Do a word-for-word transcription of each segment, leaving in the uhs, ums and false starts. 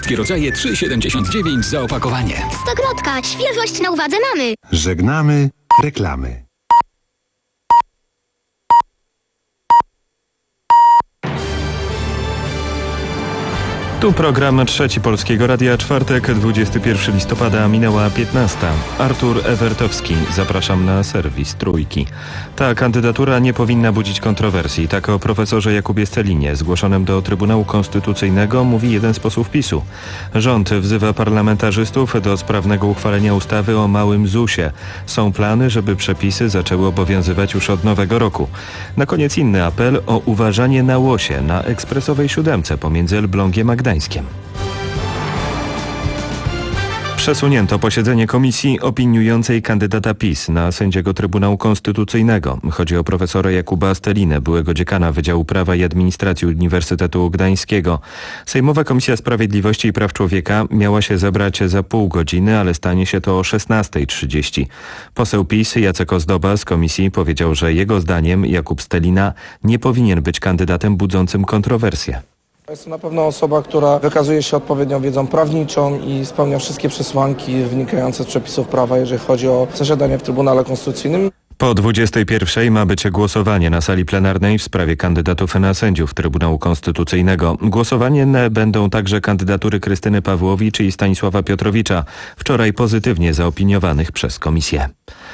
Wszystkie rodzaje trzy siedemdziesiąt dziewięć za opakowanie. Stokrotka, świeżość na uwadze mamy. Żegnamy reklamy. Tu program Trzeci Polskiego Radia, czwartek, dwudziestego pierwszego listopada, minęła piętnasta. Artur Ewertowski, zapraszam na serwis Trójki. Ta kandydatura nie powinna budzić kontrowersji. Tak o profesorze Jakubie Stelinie, zgłoszonym do Trybunału Konstytucyjnego, mówi jeden z posłów PiSu. Rząd wzywa parlamentarzystów do sprawnego uchwalenia ustawy o małym zusie. Są plany, żeby przepisy zaczęły obowiązywać już od nowego roku. Na koniec inny apel o uważanie na łosie na ekspresowej siódemce pomiędzy Elblągiem a Gdańskiem. Przesunięto posiedzenie komisji opiniującej kandydata PiS na sędziego Trybunału Konstytucyjnego. Chodzi o profesora Jakuba Stelinę, byłego dziekana Wydziału Prawa i Administracji Uniwersytetu Gdańskiego. Sejmowa Komisja Sprawiedliwości i Praw Człowieka miała się zebrać za pół godziny, ale stanie się to o szesnasta trzydzieści. Poseł PiS Jacek Ozdoba z komisji powiedział, że jego zdaniem Jakub Stelina nie powinien być kandydatem budzącym kontrowersje. Jest to na pewno osoba, która wykazuje się odpowiednią wiedzą prawniczą i spełnia wszystkie przesłanki wynikające z przepisów prawa, jeżeli chodzi o zasiadanie w Trybunale Konstytucyjnym. Po dwudziestej pierwszej ma być głosowanie na sali plenarnej w sprawie kandydatów na sędziów Trybunału Konstytucyjnego. Głosowanie będą także kandydatury Krystyny Pawłowicz i Stanisława Piotrowicza, wczoraj pozytywnie zaopiniowanych przez komisję.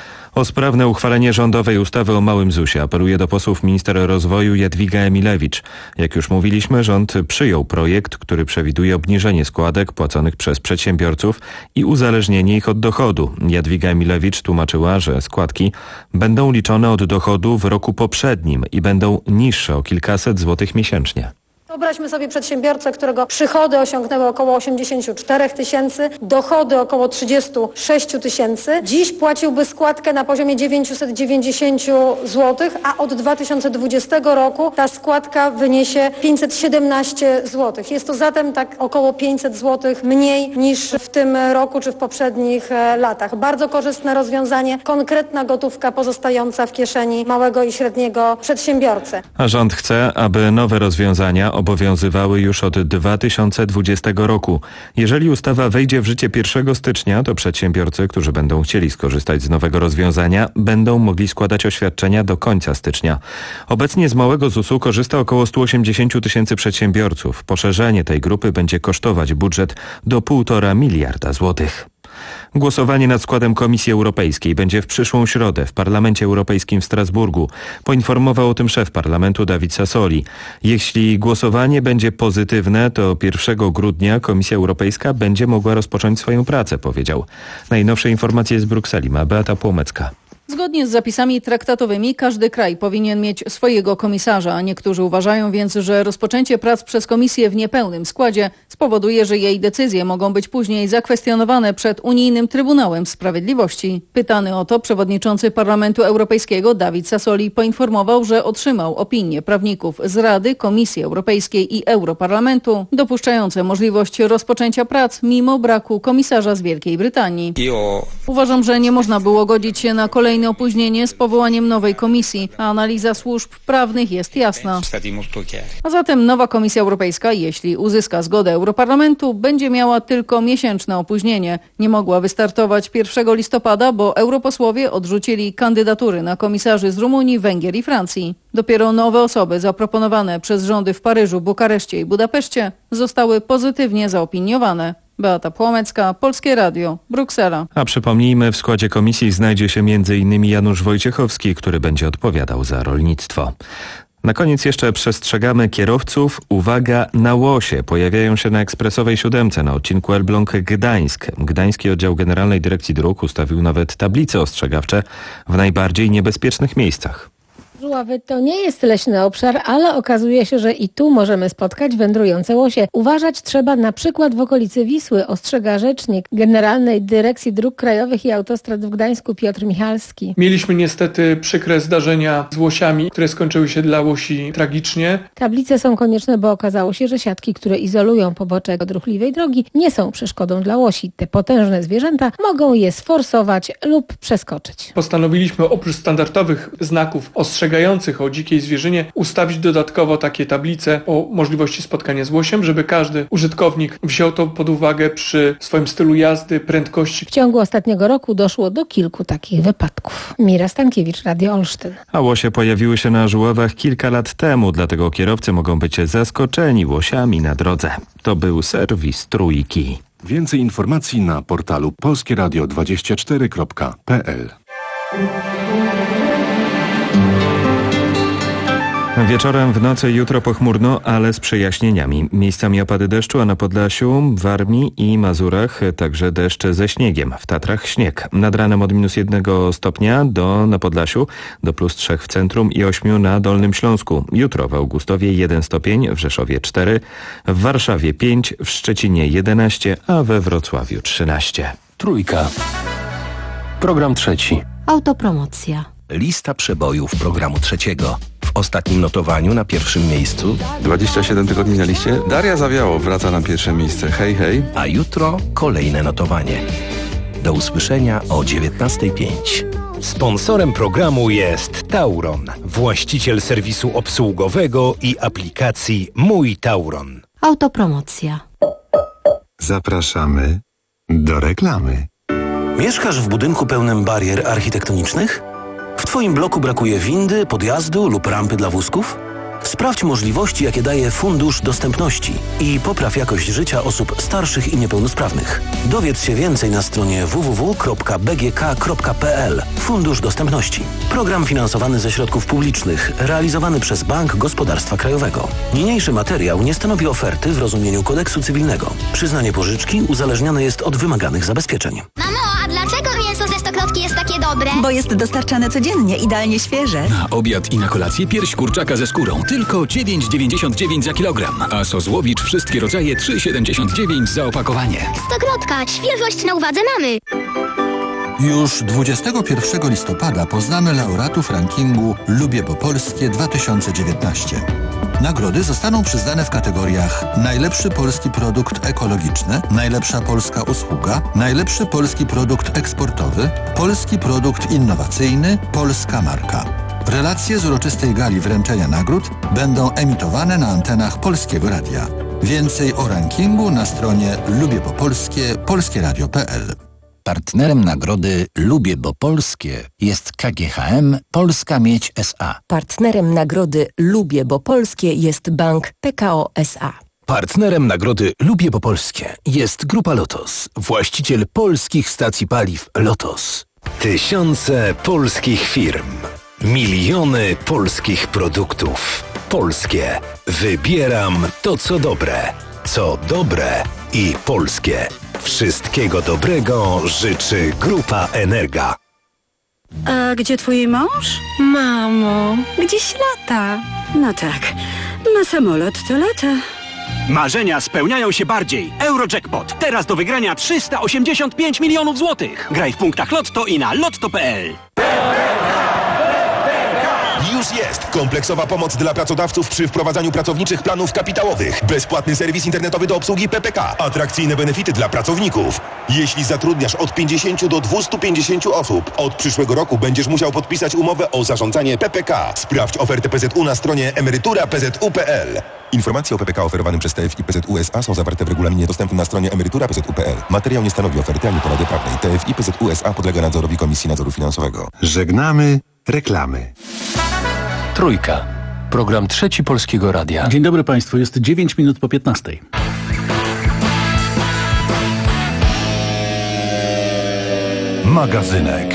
O sprawne uchwalenie rządowej ustawy o małym zusie apeluje do posłów minister rozwoju Jadwiga Emilewicz. Jak już mówiliśmy, rząd przyjął projekt, który przewiduje obniżenie składek płaconych przez przedsiębiorców i uzależnienie ich od dochodu. Jadwiga Emilewicz tłumaczyła, że składki będą liczone od dochodu w roku poprzednim i będą niższe o kilkaset złotych miesięcznie. Wyobraźmy sobie przedsiębiorcę, którego przychody osiągnęły około osiemdziesiąt cztery tysięcy, dochody około trzydzieści sześć tysięcy. Dziś płaciłby składkę na poziomie dziewięćset dziewięćdziesiąt złotych, a od dwa tysiące dwudziestego roku ta składka wyniesie pięćset siedemnaście złotych. Jest to zatem tak około pięćset złotych mniej niż w tym roku czy w poprzednich latach. Bardzo korzystne rozwiązanie, konkretna gotówka pozostająca w kieszeni małego i średniego przedsiębiorcy. A rząd chce, aby nowe rozwiązania obowiązywały już od dwa tysiące dwudziestego roku. Jeżeli ustawa wejdzie w życie pierwszego stycznia, to przedsiębiorcy, którzy będą chcieli skorzystać z nowego rozwiązania, będą mogli składać oświadczenia do końca stycznia. Obecnie z małego zusu korzysta około sto osiemdziesiąt tysięcy przedsiębiorców. Poszerzenie tej grupy będzie kosztować budżet do półtora miliarda złotych. Głosowanie nad składem Komisji Europejskiej będzie w przyszłą środę w Parlamencie Europejskim w Strasburgu. Poinformował o tym szef Parlamentu David Sassoli. Jeśli głosowanie będzie pozytywne, to pierwszego grudnia Komisja Europejska będzie mogła rozpocząć swoją pracę, powiedział. Najnowsze informacje z Brukseli ma Beata Płomecka. Zgodnie z zapisami traktatowymi każdy kraj powinien mieć swojego komisarza. Niektórzy uważają więc, że rozpoczęcie prac przez Komisję w niepełnym składzie spowoduje, że jej decyzje mogą być później zakwestionowane przed Unijnym Trybunałem Sprawiedliwości. Pytany o to przewodniczący Parlamentu Europejskiego David Sassoli poinformował, że otrzymał opinię prawników z Rady, Komisji Europejskiej i Europarlamentu dopuszczające możliwość rozpoczęcia prac mimo braku komisarza z Wielkiej Brytanii. Uważam, że nie można było godzić się na kolejne opóźnienie z powołaniem nowej komisji, a analiza służb prawnych jest jasna. A zatem nowa Komisja Europejska, jeśli uzyska zgodę Europarlamentu, będzie miała tylko miesięczne opóźnienie. Nie mogła wystartować pierwszego listopada, bo europosłowie odrzucili kandydatury na komisarzy z Rumunii, Węgier i Francji. Dopiero nowe osoby zaproponowane przez rządy w Paryżu, Bukareszcie i Budapeszcie zostały pozytywnie zaopiniowane. Beata Płomecka, Polskie Radio, Bruksela. A przypomnijmy, w składzie komisji znajdzie się między innymi Janusz Wojciechowski, który będzie odpowiadał za rolnictwo. Na koniec jeszcze przestrzegamy kierowców. Uwaga, na łosie pojawiają się na ekspresowej siódemce na odcinku Elbląg-Gdańsk. Gdański Oddział Generalnej Dyrekcji Dróg ustawił nawet tablice ostrzegawcze w najbardziej niebezpiecznych miejscach. Żuławy to nie jest leśny obszar, ale okazuje się, że i tu możemy spotkać wędrujące łosie. Uważać trzeba na przykład w okolicy Wisły, ostrzega rzecznik Generalnej Dyrekcji Dróg Krajowych i Autostrad w Gdańsku Piotr Michalski. Mieliśmy niestety przykre zdarzenia z łosiami, które skończyły się dla łosi tragicznie. Tablice są konieczne, bo okazało się, że siatki, które izolują pobocze od ruchliwej drogi, nie są przeszkodą dla łosi. Te potężne zwierzęta mogą je sforsować lub przeskoczyć. Postanowiliśmy oprócz standardowych znaków ostrzegawczych ostrzegających o dzikiej zwierzynie ustawić dodatkowo takie tablice o możliwości spotkania z łosiem, żeby każdy użytkownik wziął to pod uwagę przy swoim stylu jazdy, prędkości. W ciągu ostatniego roku doszło do kilku takich wypadków. Mira Stankiewicz, Radio Olsztyn. A łosie pojawiły się na Żuławach kilka lat temu, dlatego kierowcy mogą być zaskoczeni łosiami na drodze. To był serwis Trójki. Więcej informacji na portalu polskie radio dwadzieścia cztery kropka p l. Wieczorem, w nocy, jutro pochmurno, ale z przejaśnieniami. Miejscami opady deszczu, a na Podlasiu, Warmii i Mazurach także deszcz ze śniegiem. W Tatrach śnieg. Nad ranem od minus jednego stopnia do na Podlasiu, do plus trzech w centrum i ośmiu na Dolnym Śląsku. Jutro w Augustowie jeden stopień, w Rzeszowie cztery, w Warszawie pięć, w Szczecinie jedenaście, a we Wrocławiu trzynaście. Trójka. Program trzeci. Autopromocja. Lista przebojów programu trzeciego. W ostatnim notowaniu na pierwszym miejscu dwadzieścia siedem tygodni na liście. Daria Zawiało wraca na pierwsze miejsce. Hej, hej. A jutro kolejne notowanie. Do usłyszenia o dziewiętnastej pięć. Sponsorem programu jest Tauron, właściciel serwisu obsługowego i aplikacji Mój Tauron. Autopromocja. Zapraszamy do reklamy. Mieszkasz w budynku pełnym barier architektonicznych? W Twoim bloku brakuje windy, podjazdu lub rampy dla wózków? Sprawdź możliwości, jakie daje Fundusz Dostępności i popraw jakość życia osób starszych i niepełnosprawnych. Dowiedz się więcej na stronie w w w kropka b g k kropka p l. Fundusz Dostępności. Program finansowany ze środków publicznych, realizowany przez Bank Gospodarstwa Krajowego. Niniejszy materiał nie stanowi oferty w rozumieniu kodeksu cywilnego. Przyznanie pożyczki uzależnione jest od wymaganych zabezpieczeń. Mamo, a dlaczego mięso ze Stokrotki jest takie dobre? Bo jest dostarczane codziennie, idealnie świeże. Na obiad i na kolację pierś kurczaka ze skórą. Tylko dziewięć dziewięćdziesiąt dziewięć za kilogram. A sos Łowicz wszystkie rodzaje trzy siedemdziesiąt dziewięć za opakowanie. Stokrotka, świeżość na uwadze mamy. Już dwudziestego pierwszego listopada poznamy laureatów rankingu Lubię Bo Polskie dwa tysiące dziewiętnaście. Nagrody zostaną przyznane w kategoriach najlepszy polski produkt ekologiczny, najlepsza polska usługa, najlepszy polski produkt eksportowy, polski produkt innowacyjny, polska marka. Relacje z uroczystej gali wręczenia nagród będą emitowane na antenach Polskiego Radia. Więcej o rankingu na stronie lubię bo polskie polskie radio kropka p l. Partnerem nagrody Lubię Bo Polskie jest K G H M Polska Miedź S A. Partnerem nagrody Lubię Bo Polskie jest Bank P K O S A. Partnerem nagrody Lubię Bo Polskie jest Grupa Lotos, właściciel polskich stacji paliw Lotos. Tysiące polskich firm. Miliony polskich produktów. Polskie. Wybieram to, co dobre. Co dobre i polskie. Wszystkiego dobrego życzy Grupa Energa. A gdzie twój mąż? Mamo, gdzieś lata. No tak, na samolot to lata. Marzenia spełniają się bardziej. Eurojackpot. Teraz do wygrania trzysta osiemdziesiąt pięć milionów złotych. Graj w punktach Lotto i na lotto kropka p l. Już jest kompleksowa pomoc dla pracodawców przy wprowadzaniu pracowniczych planów kapitałowych. Bezpłatny serwis internetowy do obsługi P P K. Atrakcyjne benefity dla pracowników. Jeśli zatrudniasz od pięćdziesięciu do dwustu pięćdziesięciu osób, od przyszłego roku będziesz musiał podpisać umowę o zarządzanie P P K. Sprawdź ofertę P Z U na stronie emerytura kropka p z u kropka p l. Informacje o P P K oferowanym przez T F I P Z U S A są zawarte w regulaminie dostępnym na stronie emerytura kropka p z u kropka p l. Materiał nie stanowi oferty ani porady prawnej. T F I P Z U S A podlega nadzorowi Komisji Nadzoru Finansowego. Żegnamy reklamy. Trójka. Program trzeci Polskiego Radia. Dzień dobry Państwu, jest dziewięć minut po piętnastej. Magazynek.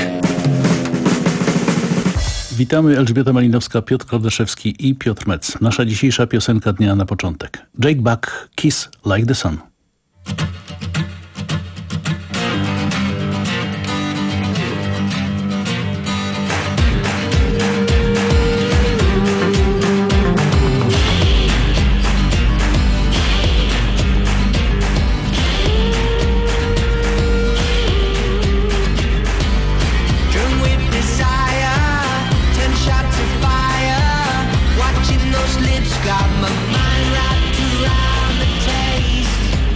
Witamy, Elżbieta Malinowska, Piotr Kordaszewski i Piotr Metz. Nasza dzisiejsza piosenka dnia na początek. Jake Buck, Kiss Like the Sun. Got my mind wrapped around the taste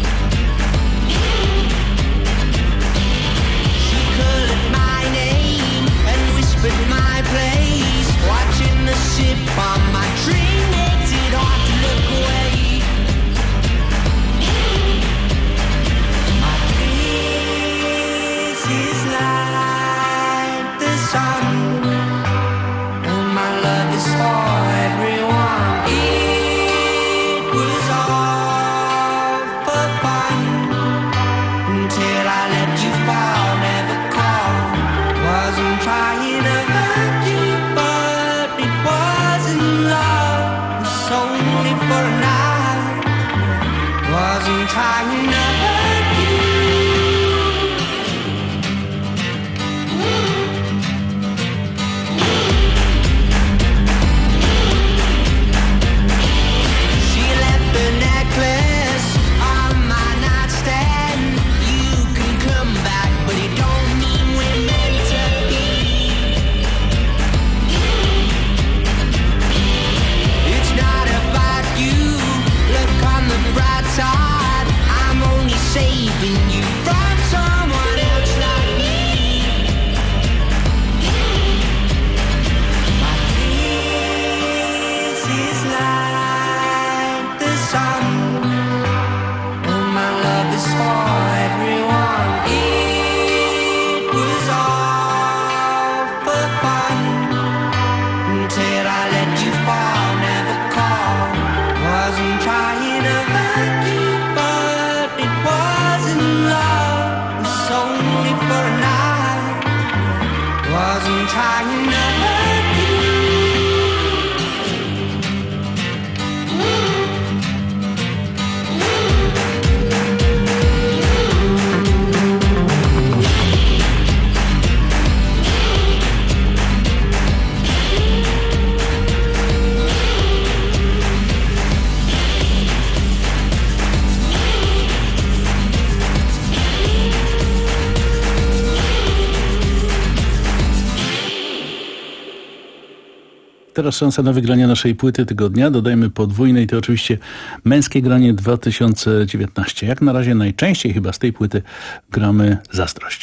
Teraz szansa na wygranie naszej płyty tygodnia. Dodajmy podwójnej, to oczywiście Męskie Granie dwa tysiące dziewiętnaście. Jak na razie najczęściej chyba z tej płyty gramy Zazdrość.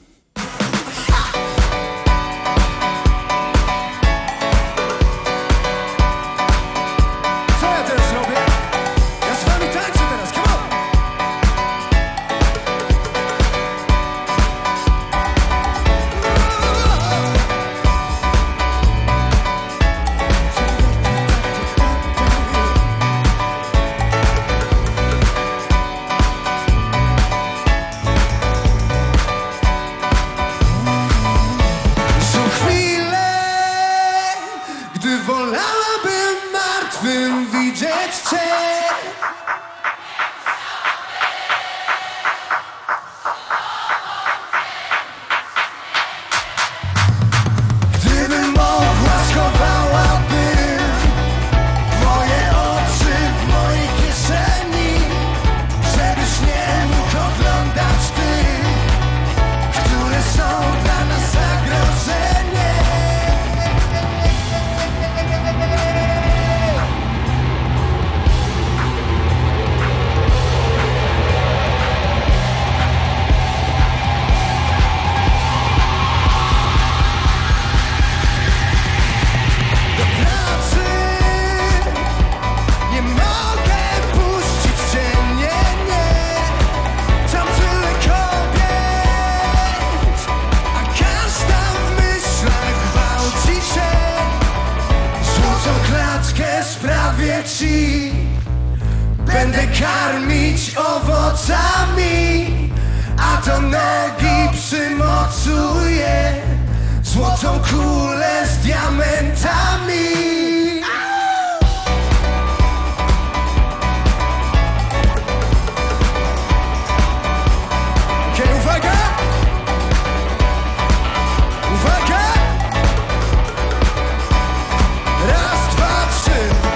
Będę karmić owocami, a do nogi przymocuję złotą kulę z diamentami. Okej, okay, uwaga! Uwaga! Raz, dwa, trzy.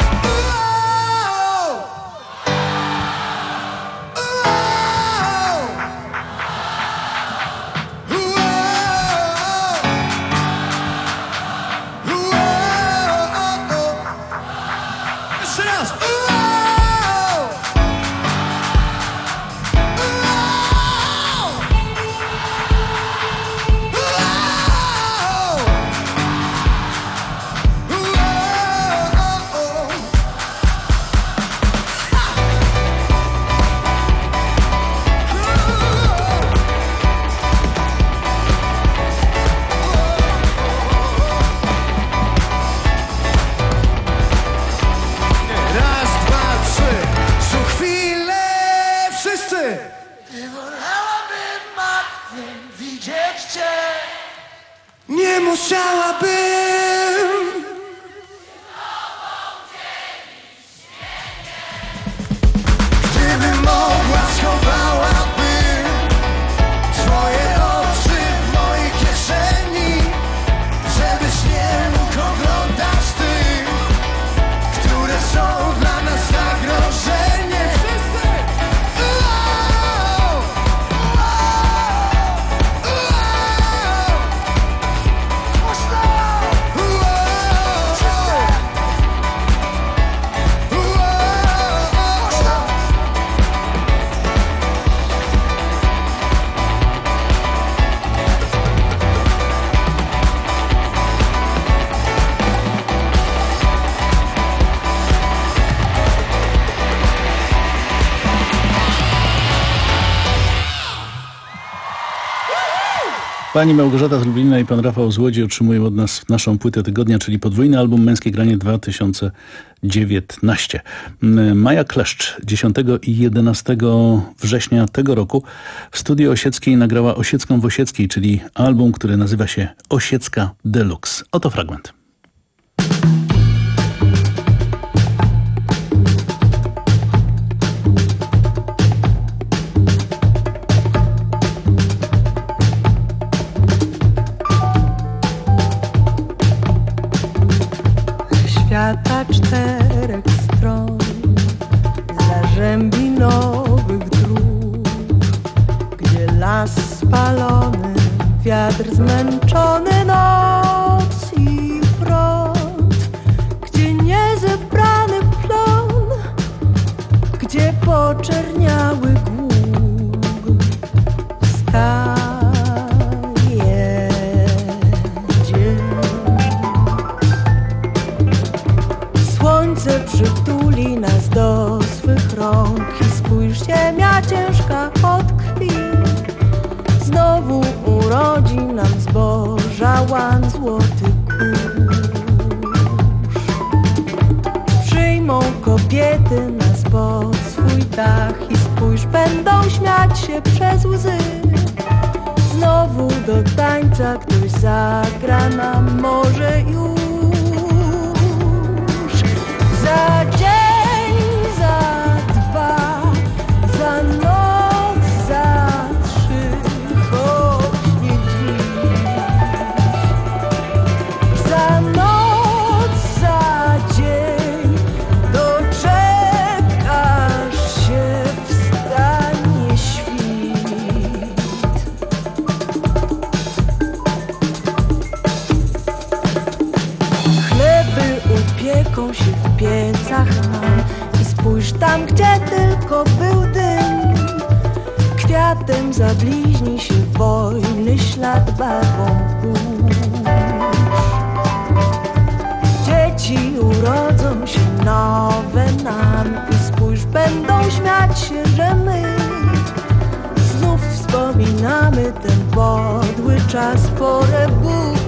Nie musiałabym. Gdybym mogła, schowałabym swoje oczy w mojej kieszeni, żebyś nie mógł oglądać tych, które są dla nas zagrożeniem. Pani Małgorzata z Lublina i pan Rafał z Łodzi otrzymują od nas naszą płytę tygodnia, czyli podwójny album Męskie Granie dwa tysiące dziewiętnaście. Maja Kleszcz dziesiątego i jedenastego września tego roku w studiu Osieckiej nagrała Osiecką w Osieckiej, czyli album, który nazywa się Osiecka Deluxe. Oto fragment. Świata czterech stron, zarzębi nowych dróg, gdzie las spalony, wiatr zmęczony, noc i front, poczerniały głód wstaje dzień. Słońce przytuli nas do swych rąk i spójrz, ziemia ciężka od krwi. Znowu urodzi nam zboża łan złoty kurz. Przyjmą kobiety nas pod swój dach i spójrz, będą śmiać się przez łzy. Znowu do tańca ktoś zagra nam może już. Za dzień, za dwa, za noc, za trzy, choć nie dziś. Za noc, za dzień doczekasz się, wstanie świt. Chleby upieką się w piecach nam i spójrz tam, gdzie tylko był dym. Kwiatem zabliźni się wojny ślad barwą burz. Dzieci urodzą się nowe nam i spójrz, będą śmiać się, że my znów wspominamy ten podły czas, porę burz.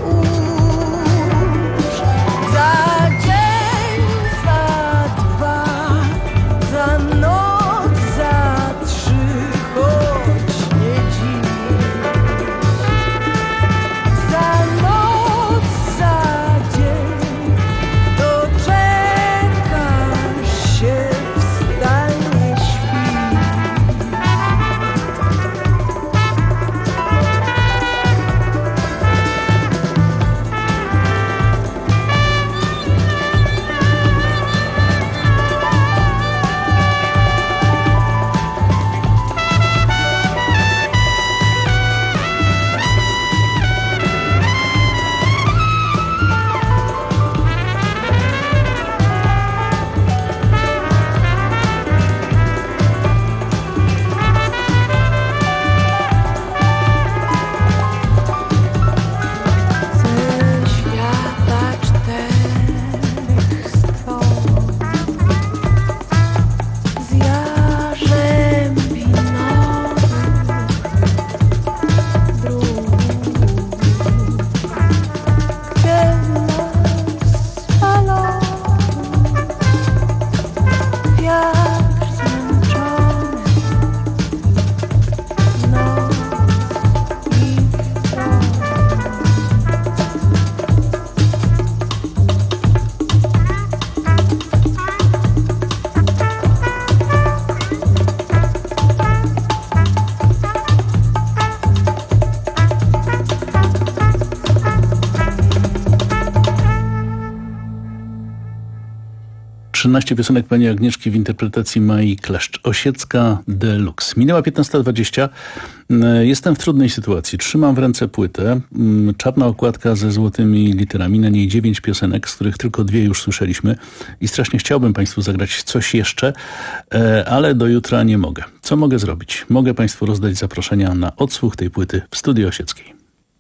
Za dzień, za dwa, za noc, za trzy, choć nie dziś. Za noc, za dzień doczekasz się, wstanie świt. trzynaście piosenek pani Agnieszki w interpretacji Mai Kleszcz. Osiecka Deluxe. Minęła piętnasta dwadzieścia. Jestem w trudnej sytuacji. Trzymam w ręce płytę. Czarna okładka ze złotymi literami. Na niej dziewięć piosenek, z których tylko dwie już słyszeliśmy. I strasznie chciałbym państwu zagrać coś jeszcze, ale do jutra nie mogę. Co mogę zrobić? Mogę państwu rozdać zaproszenia na odsłuch tej płyty w Studiu Osieckiej.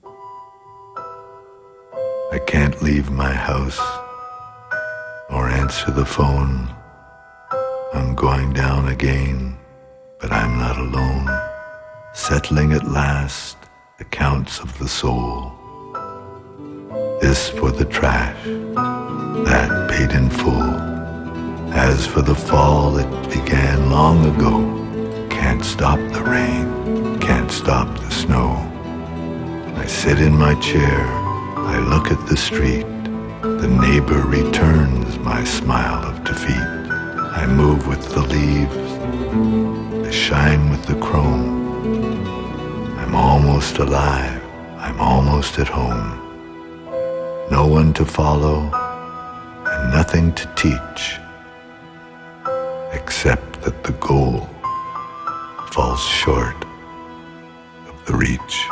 I can't leave my house or answer the phone. I'm going down again, but I'm not alone. Settling at last accounts of the soul. This for the trash, that paid in full. As for the fall, it began long ago. Can't stop the rain, can't stop the snow. I sit in my chair, I look at the street. The neighbor returns my smile of defeat. I move with the leaves, I shine with the chrome. I'm almost alive, I'm almost at home. No one to follow and nothing to teach, except that the goal falls short of the reach.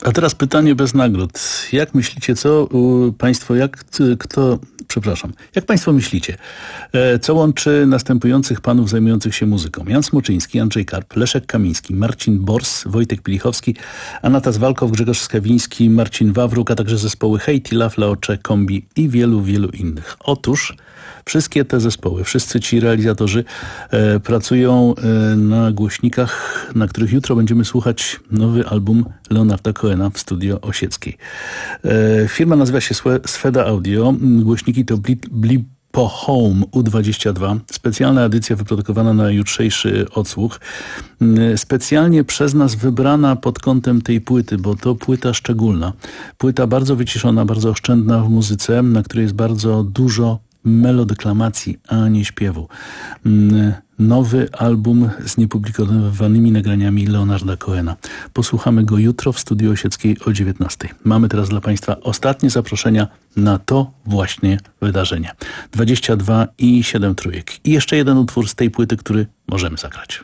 A teraz pytanie bez nagród. Jak myślicie, co u, państwo, jak kto, przepraszam, jak państwo myślicie, e, co łączy następujących panów zajmujących się muzyką? Jan Smoczyński, Andrzej Karp, Leszek Kamiński, Marcin Bors, Wojtek Pilichowski, Anata Zwalkow, Grzegorz Skawiński, Marcin Wawruk, a także zespoły Hejti, Laf, Leocze, Kombi i wielu, wielu innych. Otóż wszystkie te zespoły, wszyscy ci realizatorzy e, pracują e, na głośnikach, na których jutro będziemy słuchać nowy album Leonarda Cohena w Studio Osieckiej. E, firma nazywa się Sweda Audio. Głośniki to Blipo Home U dwadzieścia dwa. Specjalna edycja wyprodukowana na jutrzejszy odsłuch. E, specjalnie przez nas wybrana pod kątem tej płyty, bo to płyta szczególna. Płyta bardzo wyciszona, bardzo oszczędna w muzyce, na której jest bardzo dużo melodeklamacji, a nie śpiewu. Nowy album z niepublikowanymi nagraniami Leonarda Cohena. Posłuchamy go jutro w Studiu Osieckiej o dziewiętnastej. Mamy teraz dla państwa ostatnie zaproszenia na to właśnie wydarzenie. dwadzieścia dwa i siedem trójek. I jeszcze jeden utwór z tej płyty, który możemy zagrać.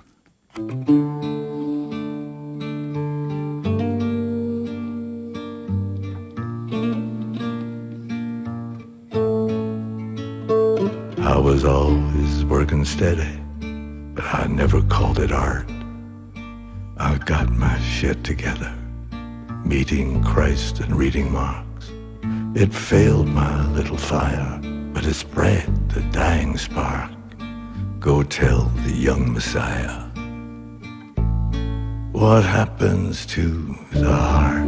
I was always working steady, but I never called it art. I got my shit together, meeting Christ and reading Marx. It failed my little fire, but it spread the dying spark. Go tell the young Messiah what happens to the heart.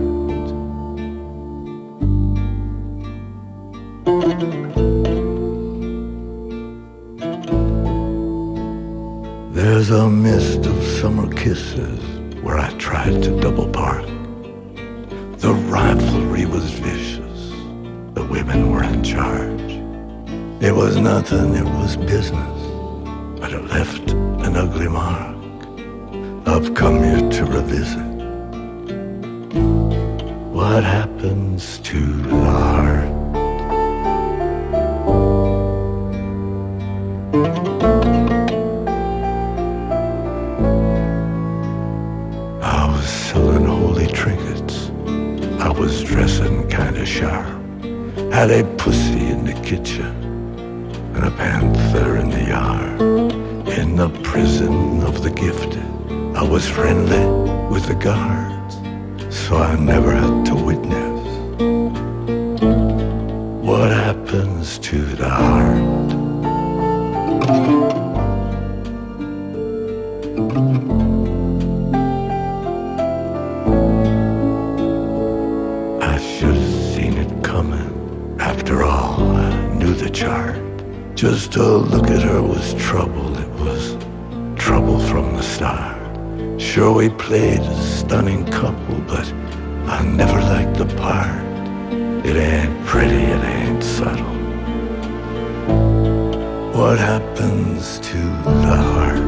There's a mist of summer kisses where I tried to double park. The rivalry was vicious, the women were in charge. It was nothing, it was business, but it left an ugly mark. I've come here to revisit what happens to the heart. Selling holy trinkets, I was dressing kinda sharp. Had a pussy in the kitchen and a panther in the yard. In the prison of the gifted, I was friendly with the guards, so I never had to witness what happens to the heart. Just to look at her was trouble, it was trouble from the start. Sure, we played a stunning couple, but I never liked the part. It ain't pretty, it ain't subtle. What happens to the heart?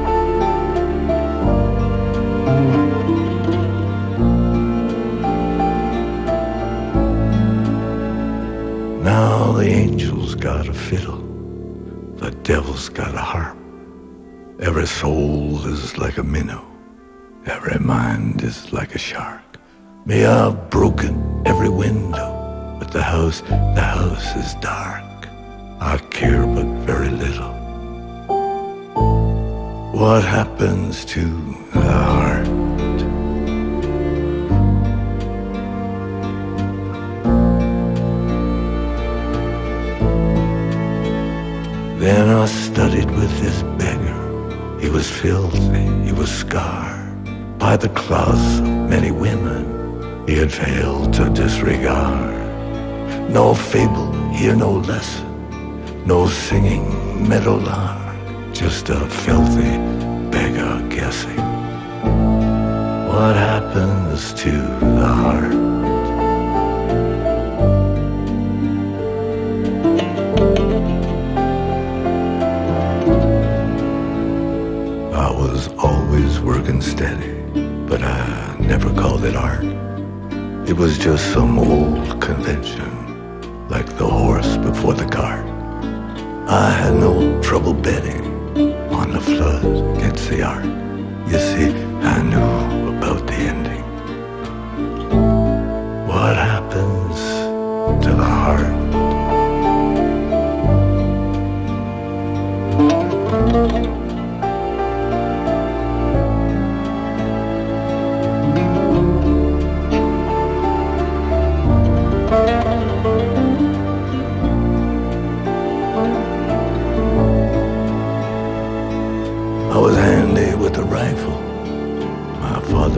Now the angel's got a fiddle, the devil's got a harp. Every soul is like a minnow, every mind is like a shark. Me, I've broken every window, but the house, the house is dark. I care but very little. What happens to the heart? Then I studied with this beggar. He was filthy, he was scarred by the claws of many women he had failed to disregard. No fable, here no lesson, no singing meadowlark, just a filthy beggar guessing what happens to the heart. Always working steady, but I never called it art. It was just some old convention, like the horse before the cart. I had no trouble betting on the flood against the art. You see, I knew about the ending.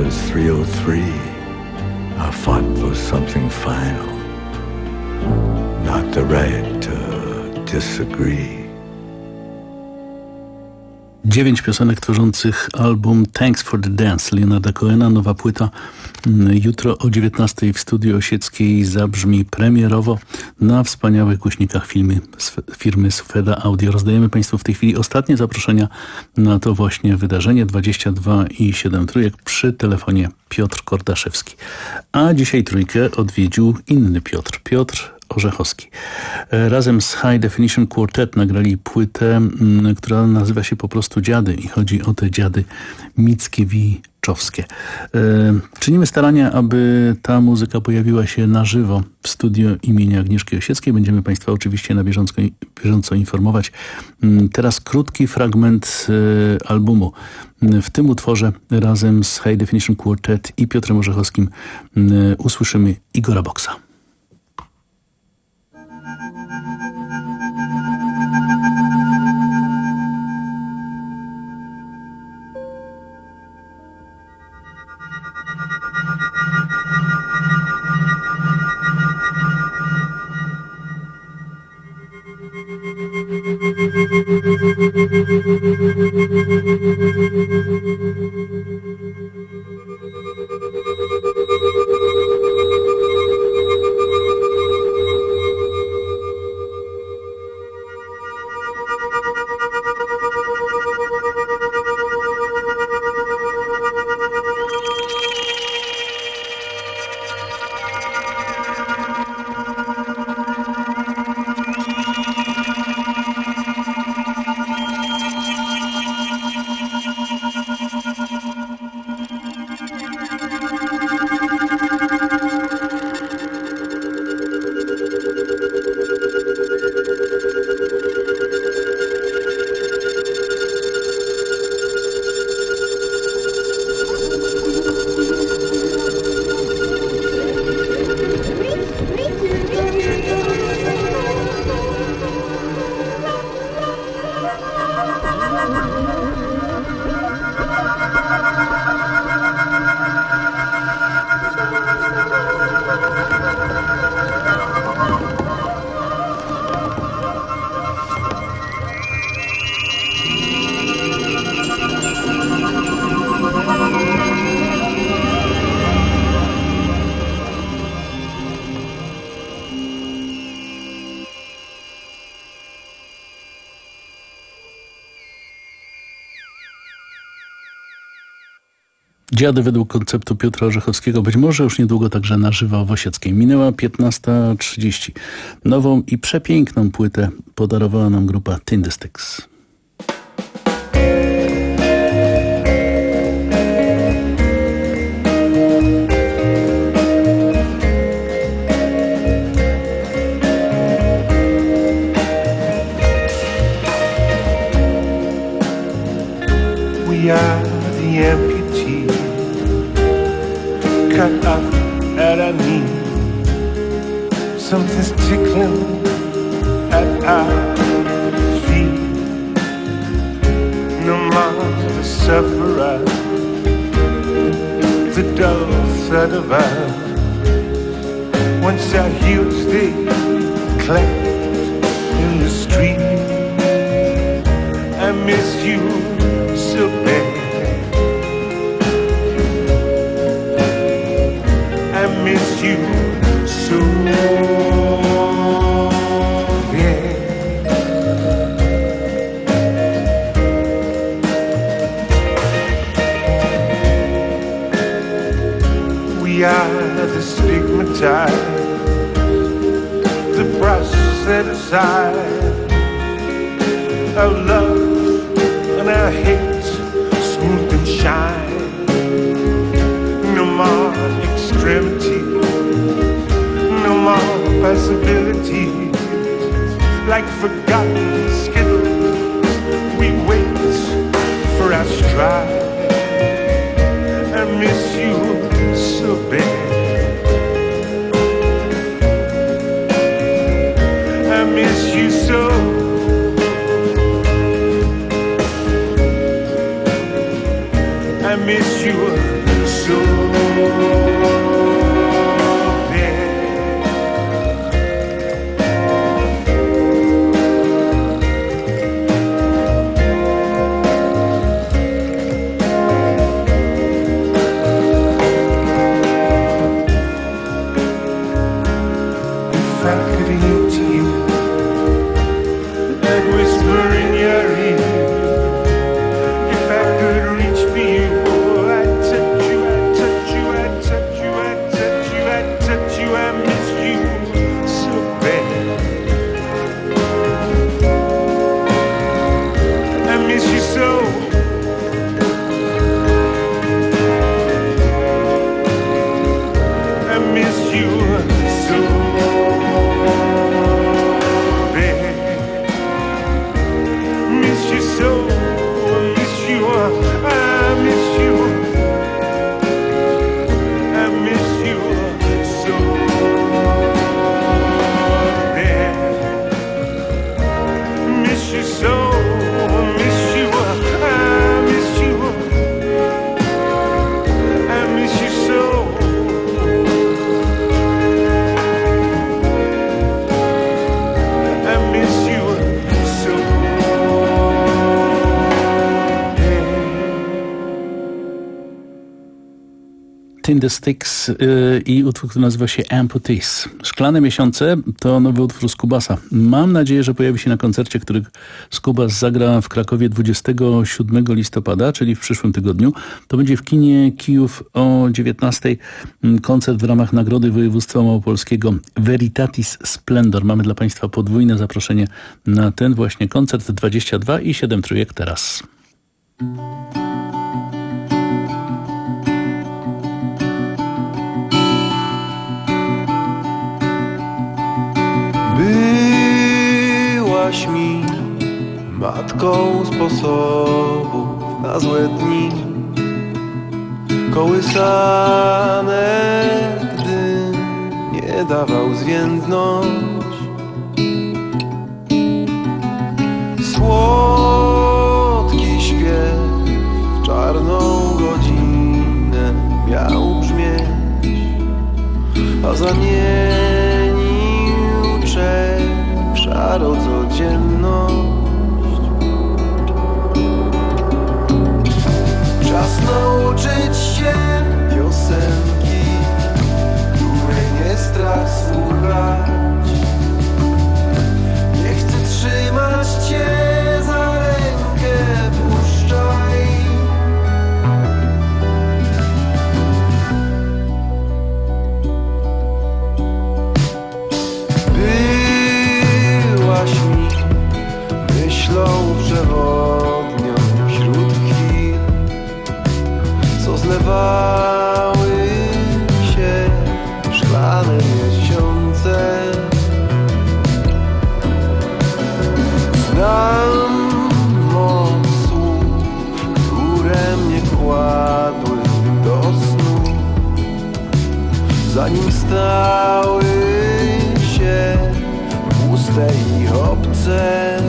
was three oh three. I fought for something final, not the right to disagree. Dziewięć piosenek tworzących album Thanks for the Dance Leonarda Cohena. Nowa płyta jutro o dziewiętnastej w Studiu Osieckiej zabrzmi premierowo na wspaniałych głośnikach firmy, firmy Sfeda Audio. Rozdajemy Państwu w tej chwili ostatnie zaproszenia na to właśnie wydarzenie. dwadzieścia dwa i siedem trójek przy telefonie Piotr Kordaszewski. A dzisiaj trójkę odwiedził inny Piotr. Piotr Orzechowski. Razem z High Definition Quartet nagrali płytę, która nazywa się po prostu Dziady i chodzi o te dziady mickiewiczowskie. Czynimy starania, aby ta muzyka pojawiła się na żywo w studio imienia Agnieszki Osieckiej. Będziemy Państwa oczywiście na bieżąco, bieżąco informować. Teraz krótki fragment albumu. W tym utworze razem z High Definition Quartet i Piotrem Orzechowskim usłyszymy Igora Boksa. Dziady według konceptu Piotra Orzechowskiego, być może już niedługo także na żywo w Osieckiej. Minęła piętnasta trzydzieści. Nową i przepiękną płytę podarowała nam grupa Tindersticks. We are the amputees, cut off at our knee. Something's tickling at our feet. No more the sufferer, the dull thud of us. Once our heels they clapped in the street. I miss you so bad. I miss you so bad. We are the stigmatized, the brush set aside, our love and our hate smooth and shine. No more extremity, no more possibility. Like forgotten skittles, we wait for our stride. I miss you so bad. I miss you so. I miss you so Tinder Sticks yy, i utwór, który nazywa się Amputees. Szklane miesiące to nowy utwór Skubasa. Mam nadzieję, że pojawi się na koncercie, który Skubas zagra w Krakowie dwudziestego siódmego listopada, czyli w przyszłym tygodniu. To będzie w kinie Kijów o dziewiętnastej. Koncert w ramach Nagrody Województwa Małopolskiego Veritatis Splendor. Mamy dla Państwa podwójne zaproszenie na ten właśnie koncert. dwadzieścia dwa i siedem trójek teraz. Byłaś mi matką sposobów na złe dni, kołysane, gdy nie dawał zwiędnąć. Słodki śpiew w czarną godzinę miał brzmieć, a zamienił czek w szarą codzienność. Czas nauczyć się piosenki, której nie strach słuchać. Nie chcę trzymać cię za rękę, puszczaj. Byłaś mi myślą przewodnią wśród chwil, co zlewały się w szklane miesiące. Znam moc słów, które mnie kładły do snu, zanim stały się puste i obce.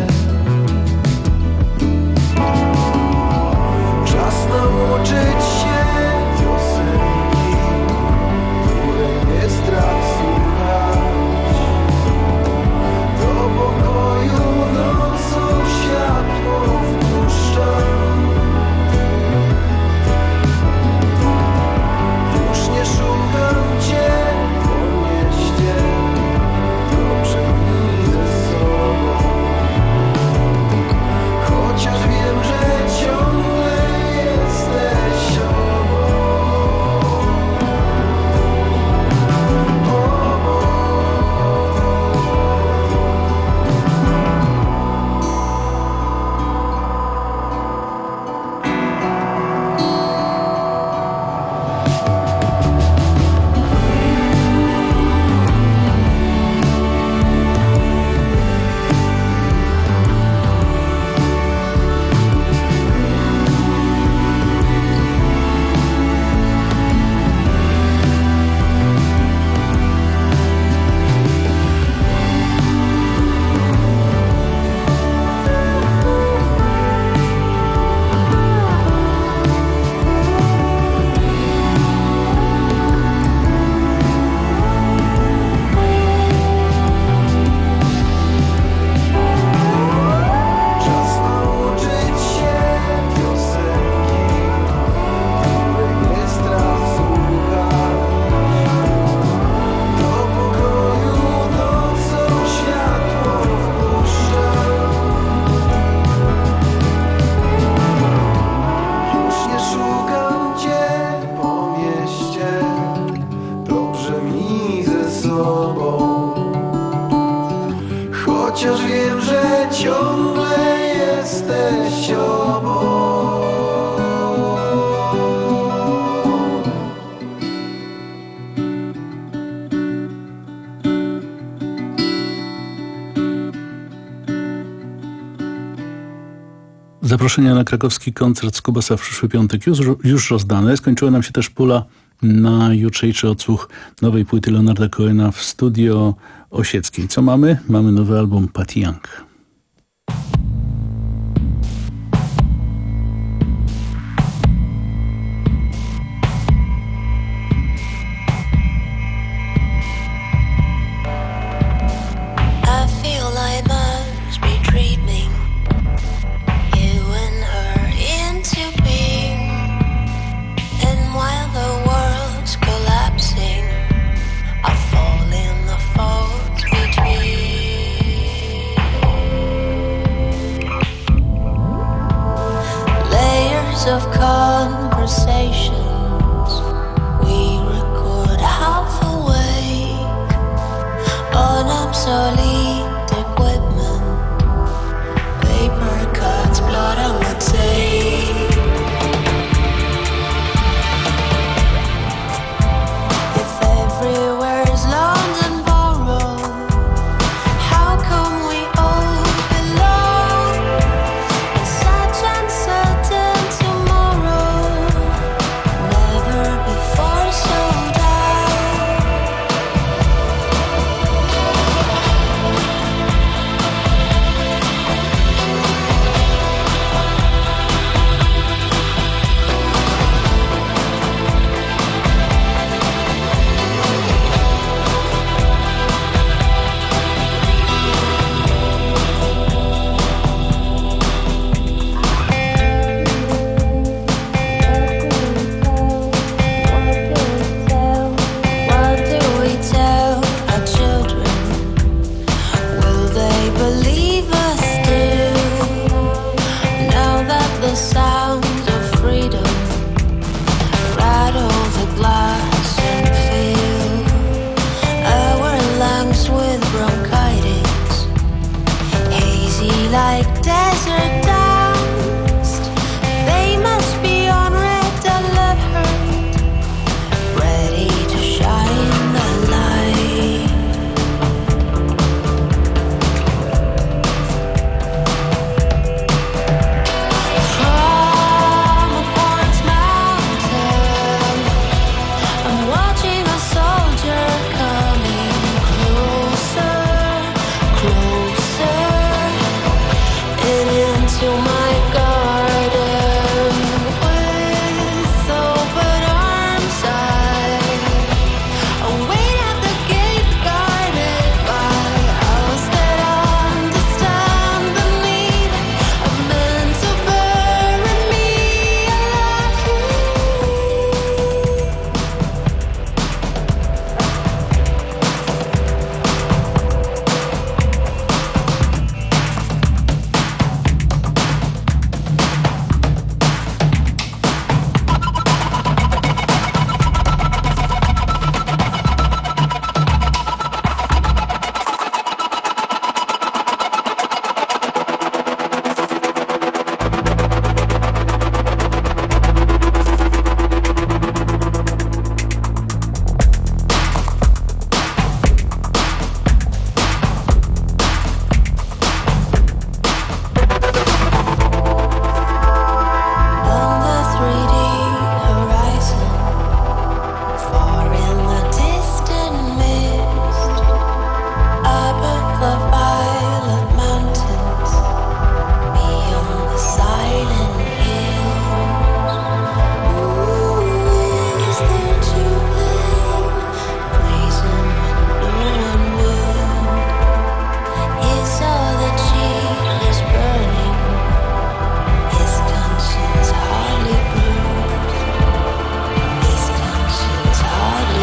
Czas nauczyć się piosenki, której nie strach słuchać. Do pokoju nocą światło wpuszczam. Już nie szukam cię po mieście, dobrze mi ze sobą. Chociaż wiem, że ciągle jesteś obok. Czas nauczyć się piosenki, której nie strach słuchać. Do pokoju nocą światło wpuszczam. Już nie szukam cię po mieście, dobrze mi ze sobą. Chociaż wiem, że ciągle jesteś obok. Zaproszenia na krakowski koncert Skubasa w przyszły piątek już, już rozdane. Skończyła nam się też pula na jutrzejszy odsłuch nowej płyty Leonarda Cohena w Studio Osieckiej. Co mamy? Mamy nowy album Patty Young. of conversations we record half awake on obsolete equipment, paper cuts, blood on the tape. If everywhere's loaned and borrowed, how come we all belong in such uncertain tomorrow? Never before sold out. What do we tell our children? Will they believe us still? Now that the sounds of freedom rattle the glass and fill our lungs with bronchitis, hazy like desert dust. They must be on red alert, ready to shine the light. From a quartz mountain, I'm watching a soldier coming closer, closer, and into my garden with open arms. I wait at the gate guarded by owls that understand the need of men to bury me on the three D horizon, far in the distant mist, above the violet mountains, beyond the silent hills. Ooh, is there to blame? Brazen when no one would. Is all the cheese burning? His conscience hardly bruised. His conscience hardly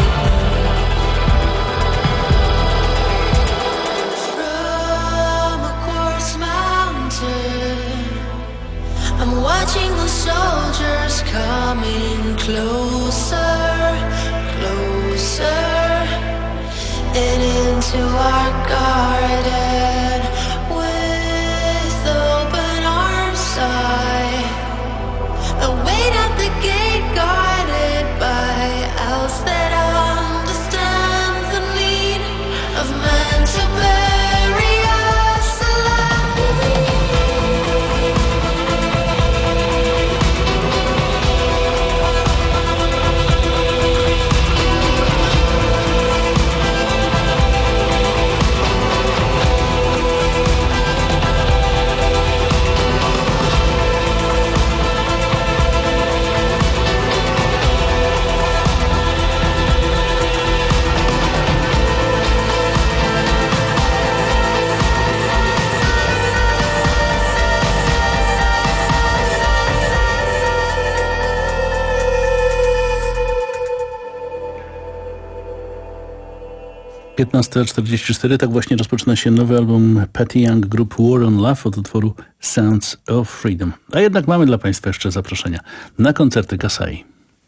bruised. From a quartz mountain, I'm watching the soldiers coming closer, closer, and into our garden with open arms. I wait at the gate guarded by owls that understand the need of men to bury us alive. piętnasta czterdzieści cztery, tak właśnie rozpoczyna się nowy album Patty Young Group War on Love od utworu Sounds of Freedom. A jednak mamy dla Państwa jeszcze zaproszenia na koncerty Kasai.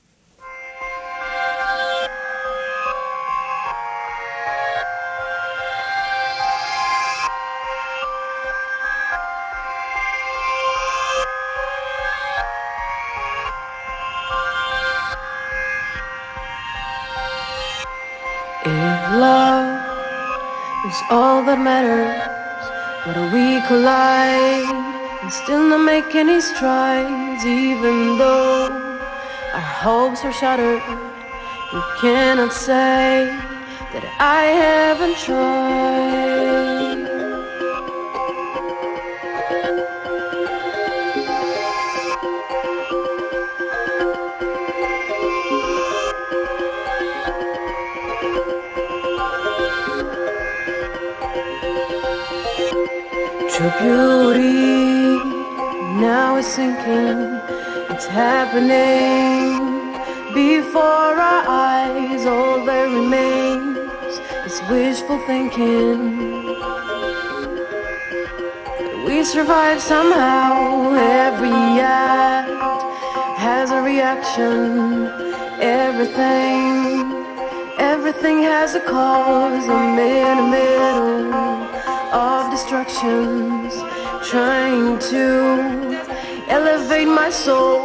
Is all that matters. What do we collide and still not make any strides? Even though our hopes are shattered, you cannot say that I haven't tried. Your beauty now is sinking, it's happening before our eyes. All that remains is wishful thinking. We survive somehow, every act has a reaction. Everything, everything has a cause. I'm in the middle of destructions, trying to elevate my soul.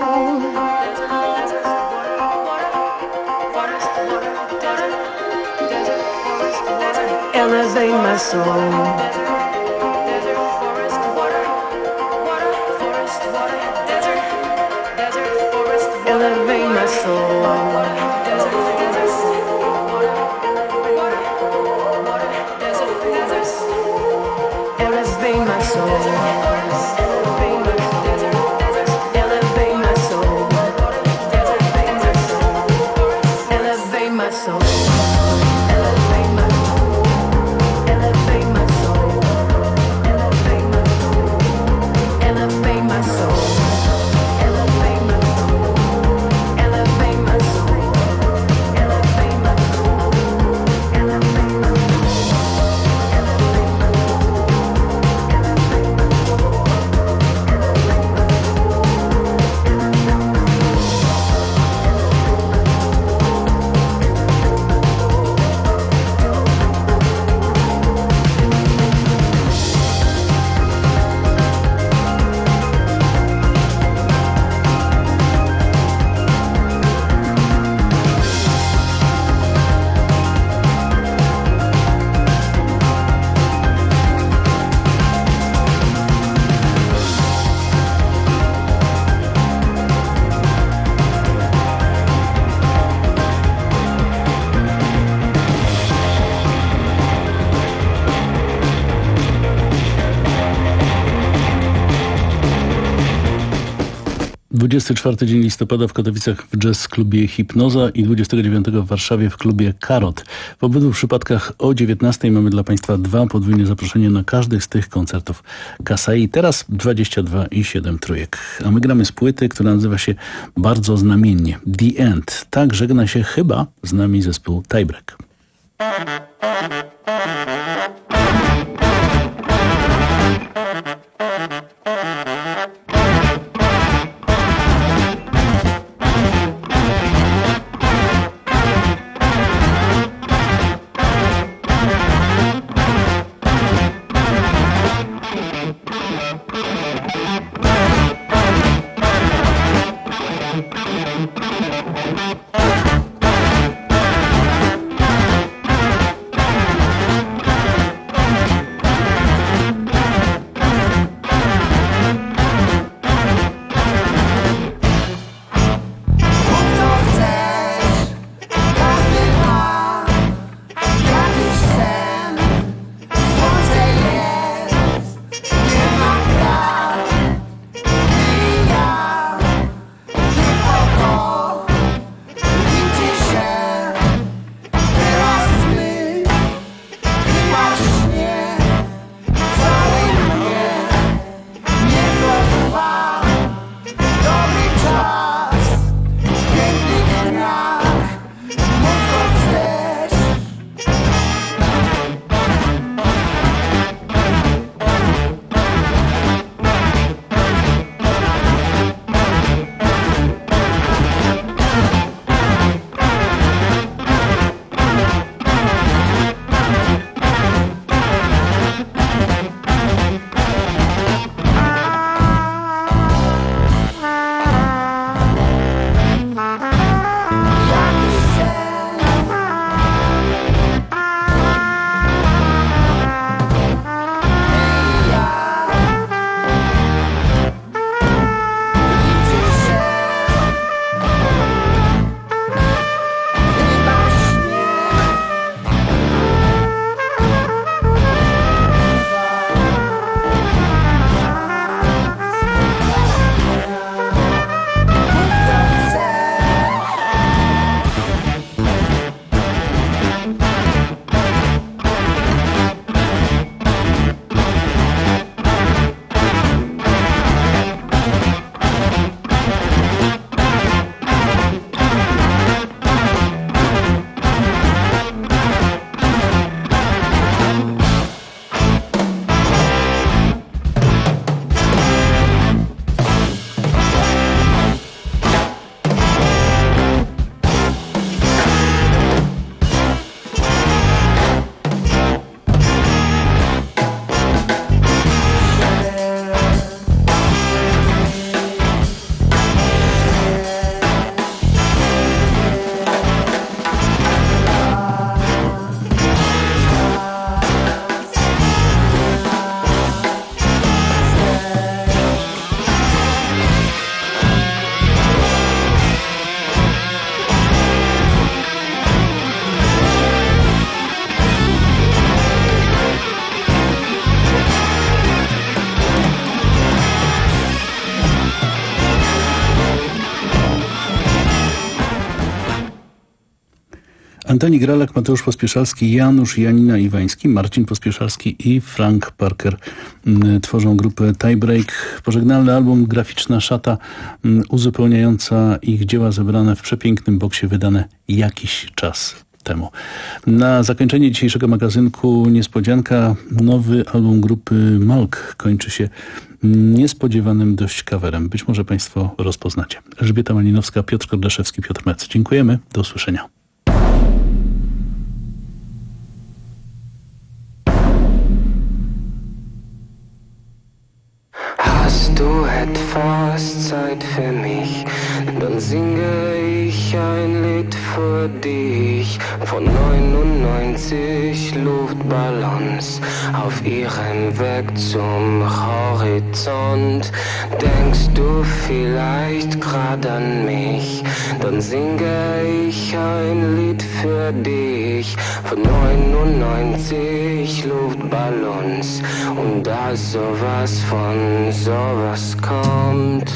Elevate my soul. Elevate my soul. Elevate my soul. Elevate my soul. dwudziesty czwarty dzień listopada w Katowicach w jazz klubie Hipnoza i dwudziestego dziewiątego w Warszawie w klubie Karot. W obydwu przypadkach o dziewiętnastej mamy dla Państwa dwa podwójne zaproszenia na każdy z tych koncertów Kasai. Teraz dwadzieścia dwa i siedem trójek. A my gramy z płyty, która nazywa się bardzo znamiennie The End. Tak żegna się chyba z nami zespół Tiebreak. Sen, słońce jest, nie ma gwiazd. Antoni Gralak, Mateusz Pospieszalski, Janusz Janina Iwański, Marcin Pospieszalski i Frank Parker m, tworzą grupę Tiebreak. Pożegnalny album Graficzna szata m, uzupełniająca ich dzieła zebrane w przepięknym boksie wydane jakiś czas temu. Na zakończenie dzisiejszego magazynku niespodzianka. Nowy album grupy Malk kończy się niespodziewanym dość coverem. Być może Państwo rozpoznacie. Elżbieta Malinowska, Piotr Kordaszewski, Piotr Mec. Dziękujemy. Do usłyszenia. Hast du etwas Zeit für mich, dann singe ich ein Lied für dich. Von neunundneunzig Luftballons auf ihrem Weg zum Horizont. Denkst du vielleicht grad an mich, dann singe ich ein Lied für dich. Von neunundneunzig Luftballons und da sowas von sowas kommt.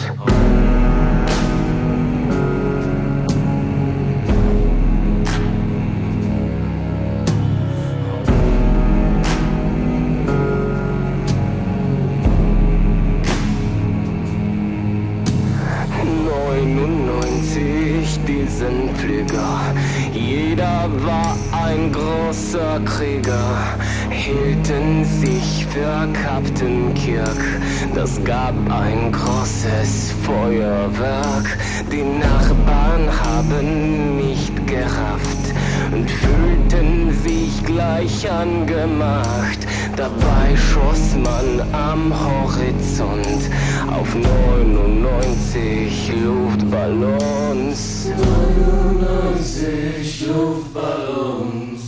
neunundneunzig diesen Flüger, jeder war ein großer Krieger, hielten sich für Captain Kirk. Das gab ein großes Feuerwerk. Die Nachbarn haben nicht gerafft und fühlten sich gleich angemacht. Dabei schoss man am Horizont auf neunundneunzig Luftballons. neunundneunzig Luftballons.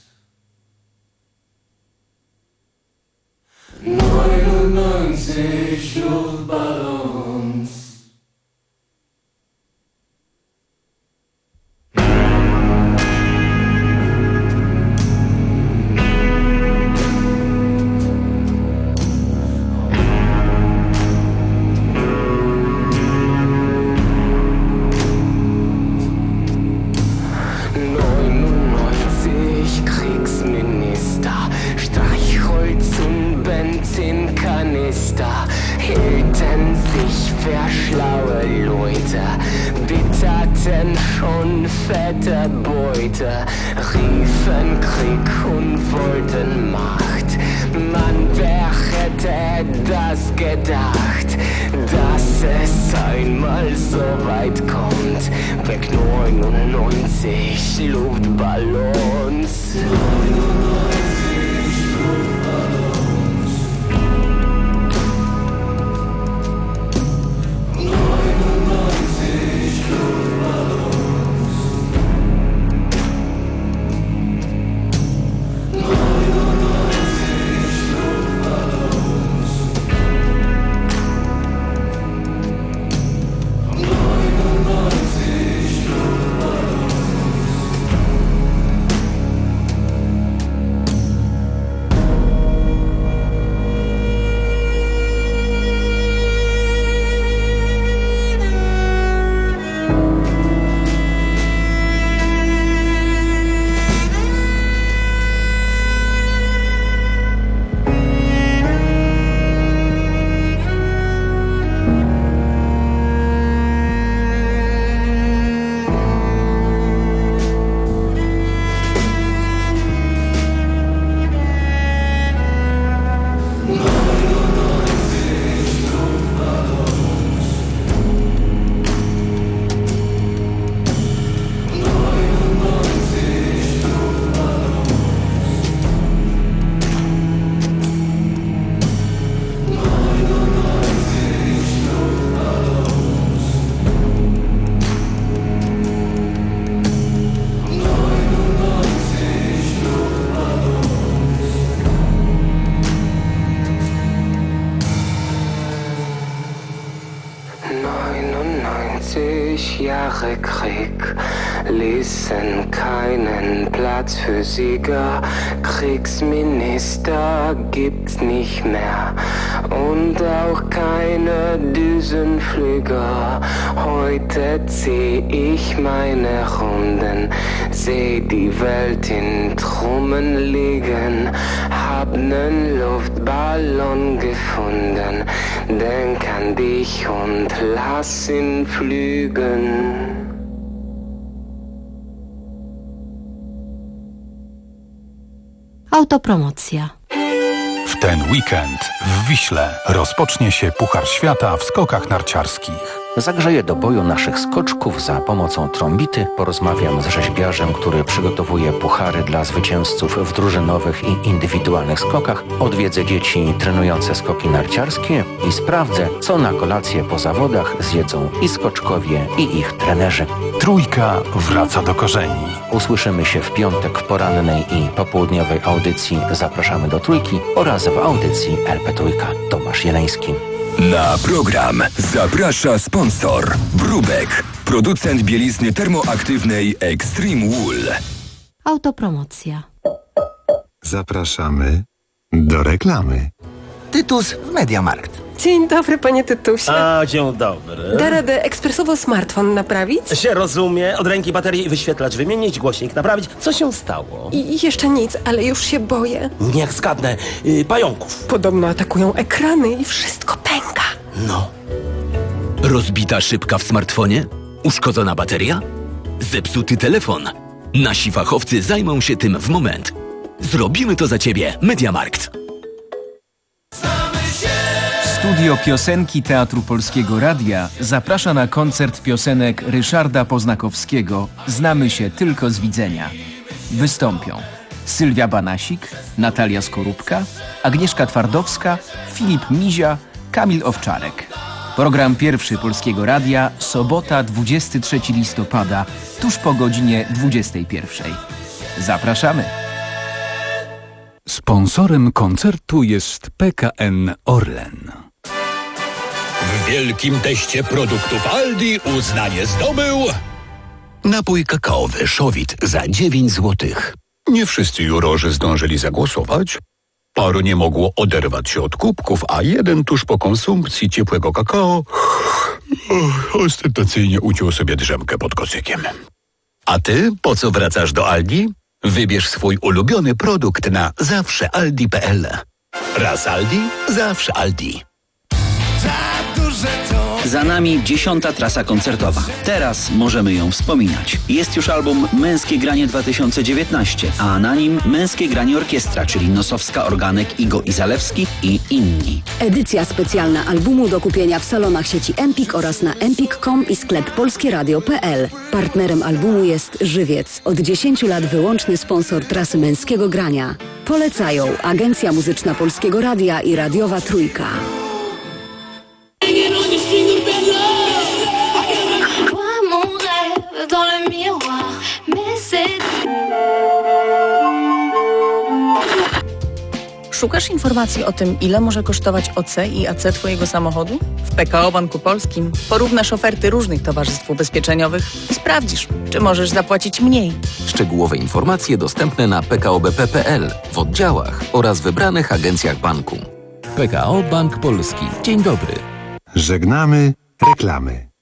neunundneunzig Luftballons. neunundneunzig Kriegsminister, Streichholz und Benzinkanister hielten sich für schlaue Leute, witterten schon fette Beute, riefen Krieg und wollten Macht. Mann, wer hätte das gedacht, dass es einmal so weit kommt? Weg neunundneunzig Luftballons. neunundneunzig Luftballons. neunundneunzig Luftballons. neunundneunzig Luftballons. neunundneunzig Luftballons. neunzig Jahre Krieg ließen keinen Platz für Sieger. Kriegsminister gibt's nicht mehr und auch keine Düsenflüger. Heute zieh ich meine Runden, seh die Welt in Trümmer liegen, hab nen Luftballon gefunden, denk an dich und lass ihn fliegen. Autopromocja. W ten weekend w Wiśle rozpocznie się Puchar Świata w skokach narciarskich. Zagrzeję do boju naszych skoczków za pomocą trąbity, porozmawiam z rzeźbiarzem, który przygotowuje puchary dla zwycięzców w drużynowych i indywidualnych skokach, odwiedzę dzieci trenujące skoki narciarskie i sprawdzę, co na kolację po zawodach zjedzą i skoczkowie, i ich trenerzy. Trójka wraca do korzeni. Usłyszymy się w piątek w porannej i popołudniowej audycji Zapraszamy do Trójki oraz w audycji L P Trójka. Tomasz Jeleński. Na program zaprasza sponsor Brubek, producent bielizny termoaktywnej Extreme Wool. Autopromocja. Zapraszamy do reklamy. Tytus w Mediamarkt. Dzień dobry, panie Tytusie. A, dzień dobry. Da radę ekspresowo smartfon naprawić? Się rozumie. Od ręki baterii wyświetlacz wymienić, głośnik naprawić. Co się stało? I jeszcze nic, ale już się boję. Niech zgadnę. Yy, pająków. Podobno atakują ekrany i wszystko pęka. No. Rozbita szybka w smartfonie? Uszkodzona bateria? Zepsuty telefon? Nasi fachowcy zajmą się tym w moment. Zrobimy to za ciebie. Mediamarkt. Studio Piosenki Teatru Polskiego Radia zaprasza na koncert piosenek Ryszarda Poznakowskiego Znamy się tylko z widzenia. Wystąpią Sylwia Banasik, Natalia Skorupka, Agnieszka Twardowska, Filip Mizia, Kamil Owczarek. Program pierwszy Polskiego Radia, sobota dwudziestego trzeciego listopada, tuż po godzinie dwudziestej pierwszej. Zapraszamy! Sponsorem koncertu jest P K N Orlen. W wielkim teście produktów Aldi uznanie zdobył napój kakaowy Szowit za dziewięć złotych. Nie wszyscy jurorzy zdążyli zagłosować. Paru nie mogło oderwać się od kubków, a jeden tuż po konsumpcji ciepłego kakao oh, ostentacyjnie uciął sobie drzemkę pod kocykiem. A ty po co wracasz do Aldi? Wybierz swój ulubiony produkt na zawsze aldi kropka p l. Raz Aldi, zawsze Aldi. Za nami dziesiąta trasa koncertowa. Teraz możemy ją wspominać. Jest już album Męskie Granie dwa tysiące dziewiętnaście, a na nim Męskie Granie Orkiestra, czyli Nosowska, Organek, Igo i Zalewski i inni. Edycja specjalna albumu do kupienia w salonach sieci Empik oraz na empik kropka com i sklep polskieradio kropka p l. Partnerem albumu jest Żywiec. Od dziesięciu lat wyłączny sponsor trasy Męskiego Grania. Polecają Agencja Muzyczna Polskiego Radia i Radiowa Trójka. Szukasz informacji o tym, ile może kosztować O C i A C twojego samochodu? W P K O Banku Polskim porównasz oferty różnych towarzystw ubezpieczeniowych i sprawdzisz, czy możesz zapłacić mniej. Szczegółowe informacje dostępne na p k o b p kropka p l, w oddziałach oraz wybranych agencjach banku. P K O Bank Polski. Dzień dobry. Żegnamy reklamy.